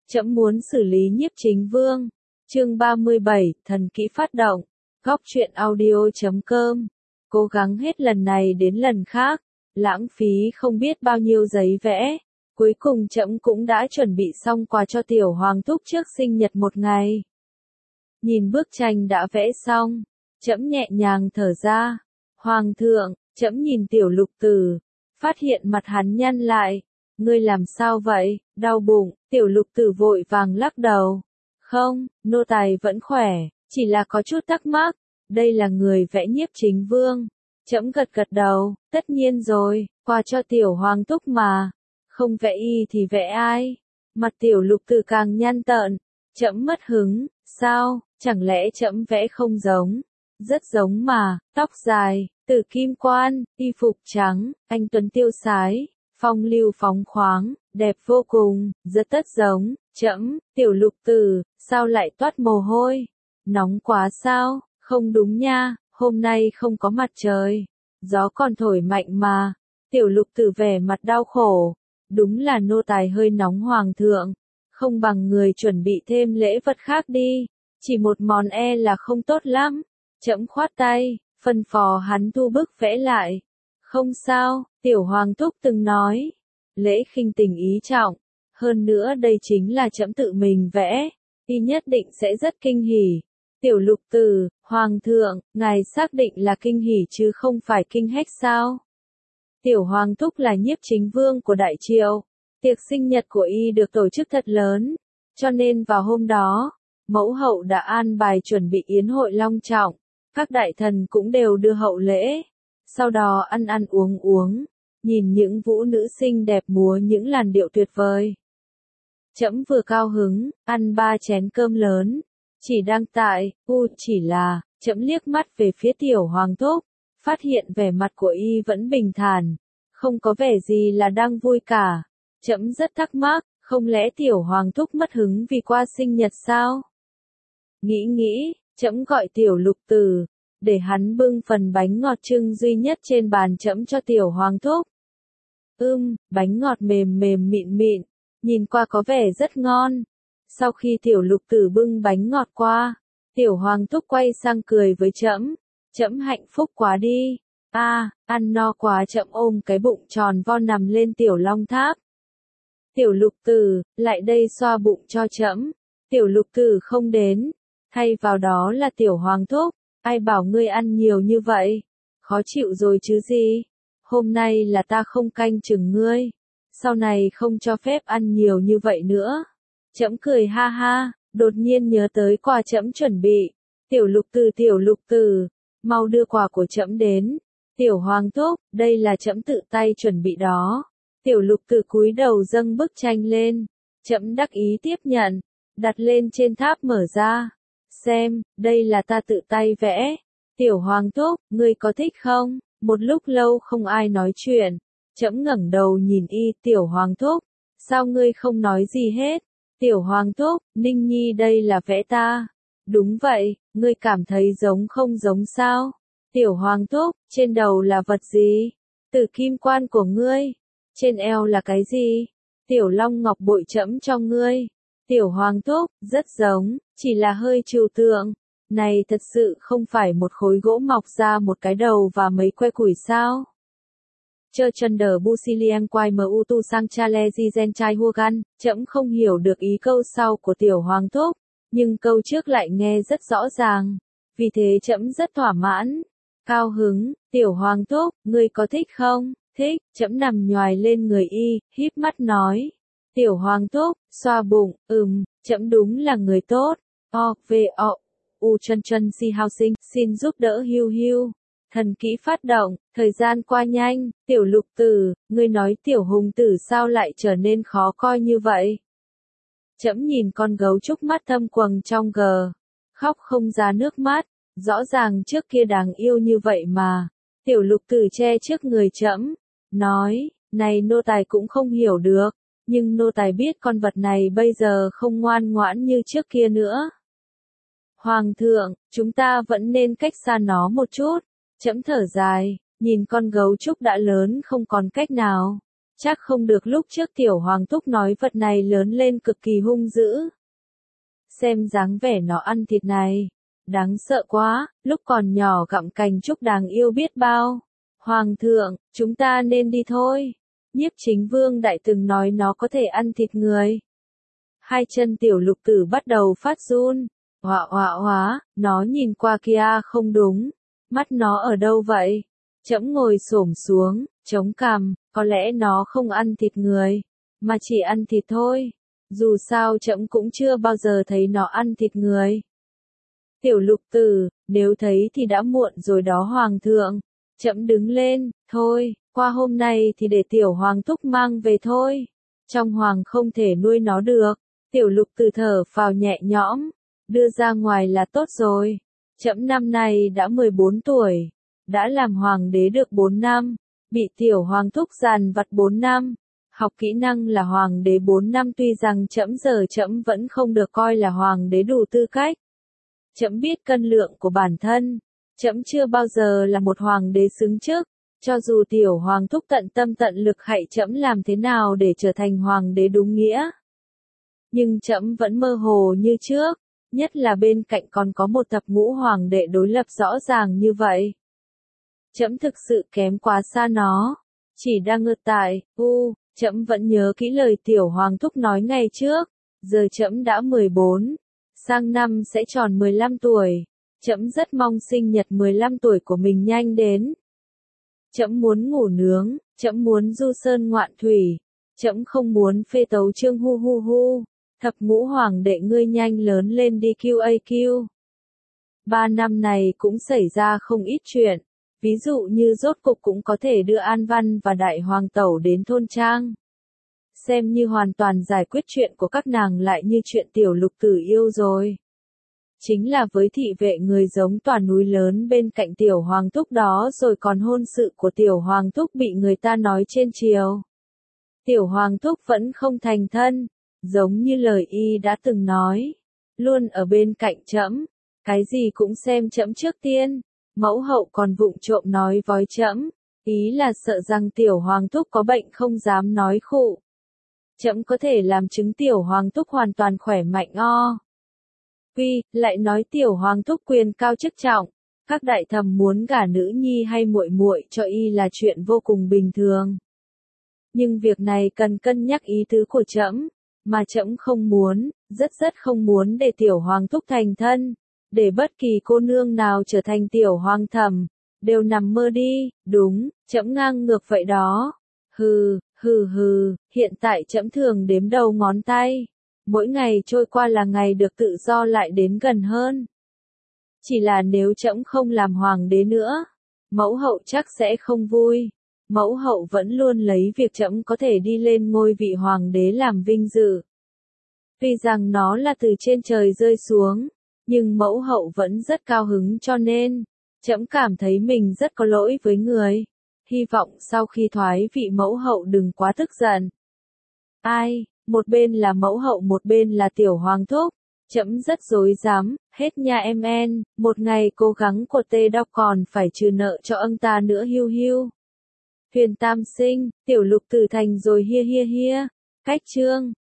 Trẫm muốn xử lý Nhiếp Chính Vương. Chương 37, thần kỹ phát động. Góc truyện audio.com. Cố gắng hết lần này đến lần khác, lãng phí không biết bao nhiêu giấy vẽ. Cuối cùng trẫm cũng đã chuẩn bị xong quà cho tiểu hoàng thúc trước sinh nhật một ngày. Nhìn bức tranh đã vẽ xong, trẫm nhẹ nhàng thở ra. Hoàng thượng, trẫm nhìn tiểu lục tử, phát hiện mặt hắn nhăn lại. Ngươi làm sao vậy, đau bụng? Tiểu lục tử vội vàng lắc đầu. Không, nô tài vẫn khỏe, chỉ là có chút thắc mắc. Đây là người vẽ Nhiếp Chính Vương. Trẫm gật gật đầu, tất nhiên rồi, quà cho tiểu hoàng thúc mà. Không vẽ y thì vẽ ai? Mặt tiểu lục tử càng nhăn tợn. Trẫm mất hứng, sao, chẳng lẽ trẫm vẽ không giống? Rất giống mà, tóc dài, tử kim quan, y phục trắng, anh tuấn tiêu sái, phong lưu phóng khoáng, đẹp vô cùng, rất tất giống. Trẫm, tiểu lục tử, sao lại toát mồ hôi? Nóng quá sao? Không đúng nha, hôm nay không có mặt trời, gió còn thổi mạnh mà. Tiểu lục tử vẻ mặt đau khổ. Đúng là nô tài hơi nóng hoàng thượng, không bằng người chuẩn bị thêm lễ vật khác đi, chỉ một món là không tốt lắm. Trẫm khoát tay, phân phò hắn thu bức vẽ lại. Không sao, tiểu hoàng thúc từng nói, lễ khinh tình ý trọng, hơn nữa đây chính là trẫm tự mình vẽ, y nhất định sẽ rất kinh hỉ. Tiểu lục tử, hoàng thượng, ngài xác định là kinh hỉ chứ không phải kinh hách sao? Tiểu hoàng thúc là Nhiếp Chính Vương của Đại Triệu, tiệc sinh nhật của y được tổ chức thật lớn, cho nên vào hôm đó, mẫu hậu đã an bài chuẩn bị yến hội long trọng, các đại thần cũng đều đưa hậu lễ, sau đó ăn ăn uống uống, nhìn những vũ nữ xinh đẹp múa những làn điệu tuyệt vời. Trẫm vừa cao hứng, ăn 3 chén cơm lớn, chỉ đang tại, chỉ là, trẫm liếc mắt về phía tiểu hoàng thúc, phát hiện vẻ mặt của y vẫn bình thản, không có vẻ gì là đang vui cả. Trẫm rất thắc mắc, không lẽ tiểu hoàng thúc mất hứng vì qua sinh nhật sao? Nghĩ, trẫm gọi tiểu lục tử, để hắn bưng phần bánh ngọt trưng duy nhất trên bàn trẫm cho tiểu hoàng thúc. Bánh ngọt mềm mềm mịn mịn, nhìn qua có vẻ rất ngon. Sau khi tiểu lục tử bưng bánh ngọt qua, tiểu hoàng thúc quay sang cười với trẫm. Trẫm hạnh phúc quá đi. Ăn no quá. Trẫm ôm cái bụng tròn vo nằm lên tiểu long tháp. Tiểu lục tử, lại đây xoa bụng cho trẫm. Tiểu lục tử không đến, thay vào đó là tiểu hoàng thúc. Ai bảo ngươi ăn nhiều như vậy? Khó chịu rồi chứ gì? Hôm nay là ta không canh chừng ngươi, sau này không cho phép ăn nhiều như vậy nữa. Trẫm cười ha ha, đột nhiên nhớ tới quà trẫm chuẩn bị. Tiểu lục tử, mau đưa quà của trẫm đến. Tiểu hoàng thúc, đây là trẫm tự tay chuẩn bị đó. Tiểu lục tử cúi đầu dâng bức tranh lên. Trẫm đắc ý tiếp nhận, đặt lên trên tháp mở ra. Xem, đây là ta tự tay vẽ. Tiểu hoàng thúc, ngươi có thích không? Một lúc lâu không ai nói chuyện. Trẫm ngẩng đầu nhìn y. Tiểu hoàng thúc, sao ngươi không nói gì hết? Tiểu hoàng thúc, Ninh Nhi đây là vẽ ta. Đúng vậy, ngươi cảm thấy giống không giống sao? Tiểu hoàng thúc, trên đầu là vật gì? Tử kim quan của ngươi. Trên eo là cái gì? Tiểu long ngọc bội trẫm cho ngươi. Tiểu hoàng thúc, rất giống, chỉ là hơi trừu tượng. Này thật sự không phải một khối gỗ mọc ra một cái đầu và mấy que củi sao? Chơ chân đờ Busiliang quay mu tu sang chale di gen chai hugan, trẫm không hiểu được ý câu sau của tiểu hoàng thúc, nhưng câu trước lại nghe rất rõ ràng, vì thế trẫm rất thỏa mãn, cao hứng. Tiểu hoàng thúc, ngươi có thích không? Thích. Trẫm nằm nhoài lên người y, híp mắt nói. Tiểu hoàng thúc, xoa bụng, trẫm đúng là người tốt. Chân chân si housing, xin giúp đỡ Hiu Hiu. Thần kỹ phát động, thời gian qua nhanh. Tiểu lục tử, ngươi nói tiểu hùng tử sao lại trở nên khó coi như vậy? Trẫm nhìn con gấu trúc mắt thâm quầng trong gờ, khóc không ra nước mắt, rõ ràng trước kia đáng yêu như vậy mà. Tiểu lục tử che trước người trẫm, nói, này nô tài cũng không hiểu được, nhưng nô tài biết con vật này bây giờ không ngoan ngoãn như trước kia nữa. Hoàng thượng, chúng ta vẫn nên cách xa nó một chút. Trẫm thở dài, nhìn con gấu trúc đã lớn không còn cách nào. Chắc không được lúc trước tiểu hoàng thúc nói vật này lớn lên cực kỳ hung dữ. Xem dáng vẻ nó ăn thịt này. Đáng sợ quá, lúc còn nhỏ gặm cành trúc đáng yêu biết bao. Hoàng thượng, chúng ta nên đi thôi. Nhiếp Chính Vương đại từng nói nó có thể ăn thịt người. Hai chân tiểu lục tử bắt đầu phát run. Hóa, nó nhìn qua kia không đúng. Mắt nó ở đâu vậy? Trẫm ngồi xổm xuống, chống cằm, có lẽ nó không ăn thịt người, mà chỉ ăn thịt thôi. Dù sao trẫm cũng chưa bao giờ thấy nó ăn thịt người. Tiểu lục tử, nếu thấy thì đã muộn rồi đó hoàng thượng. Trẫm đứng lên, thôi, qua hôm nay thì để tiểu hoàng thúc mang về thôi. Trong hoàng không thể nuôi nó được. Tiểu lục tử thở phào nhẹ nhõm, đưa ra ngoài là tốt rồi. Trẫm năm nay đã 14 tuổi, đã làm hoàng đế được 4 năm, bị tiểu hoàng thúc dằn vặt 4 năm, học kỹ năng là hoàng đế 4 năm tuy rằng trẫm vẫn không được coi là hoàng đế đủ tư cách. Trẫm biết cân lượng của bản thân, trẫm chưa bao giờ là một hoàng đế xứng chức, cho dù tiểu hoàng thúc tận tâm tận lực hạy trẫm làm thế nào để trở thành hoàng đế đúng nghĩa. Nhưng trẫm vẫn mơ hồ như trước, nhất là bên cạnh còn có một thập ngũ hoàng đệ đối lập rõ ràng như vậy. Trẫm thực sự kém quá xa nó, chỉ đang ngược tại, trẫm vẫn nhớ kỹ lời tiểu hoàng thúc nói ngày trước, giờ trẫm đã 14, sang năm sẽ tròn 15 tuổi, trẫm rất mong sinh nhật 15 tuổi của mình nhanh đến. Trẫm muốn ngủ nướng, trẫm muốn du sơn ngoạn thủy, trẫm không muốn phê tấu chương hu. Thập ngũ hoàng đệ ngươi nhanh lớn lên đi QAQ. 3 năm này cũng xảy ra không ít chuyện, ví dụ như rốt cục cũng có thể đưa An Văn và Đại Hoàng Tẩu đến thôn trang. Xem như hoàn toàn giải quyết chuyện của các nàng lại như chuyện tiểu lục tử yêu rồi. Chính là với thị vệ người giống tòa núi lớn bên cạnh tiểu hoàng thúc đó rồi còn hôn sự của tiểu hoàng thúc bị người ta nói trên triều. Tiểu hoàng thúc vẫn không thành thân. Giống như lời y đã từng nói, luôn ở bên cạnh trẫm, cái gì cũng xem trẫm trước tiên, mẫu hậu còn vụng trộm nói với trẫm, ý là sợ rằng tiểu hoàng thúc có bệnh không dám nói khụ. Trẫm có thể làm chứng tiểu hoàng thúc hoàn toàn khỏe mạnh lại nói tiểu hoàng thúc quyền cao chức trọng, các đại thẩm muốn gả nữ nhi hay muội muội cho y là chuyện vô cùng bình thường. Nhưng việc này cần cân nhắc ý tứ của trẫm. Mà trẫm không muốn, rất không muốn để tiểu hoàng thúc thành thân, để bất kỳ cô nương nào trở thành tiểu hoàng thẩm, đều nằm mơ đi, đúng, trẫm ngang ngược vậy đó. Hừ, hiện tại trẫm thường đếm đầu ngón tay, mỗi ngày trôi qua là ngày được tự do lại đến gần hơn. Chỉ là nếu trẫm không làm hoàng đế nữa, mẫu hậu chắc sẽ không vui. Mẫu hậu vẫn luôn lấy việc trẫm có thể đi lên ngôi vị hoàng đế làm vinh dự. Tuy rằng nó là từ trên trời rơi xuống, nhưng mẫu hậu vẫn rất cao hứng cho nên, trẫm cảm thấy mình rất có lỗi với người. Hy vọng sau khi thoái vị mẫu hậu đừng quá tức giận. Ai, một bên là mẫu hậu một bên là tiểu hoàng thúc, trẫm rất rối rắm, hết nha em en, một ngày cố gắng của tê đọc còn phải trừ nợ cho ông ta nữa hiu. Huyền tam sinh, tiểu lục tử thành rồi hia. Cách chương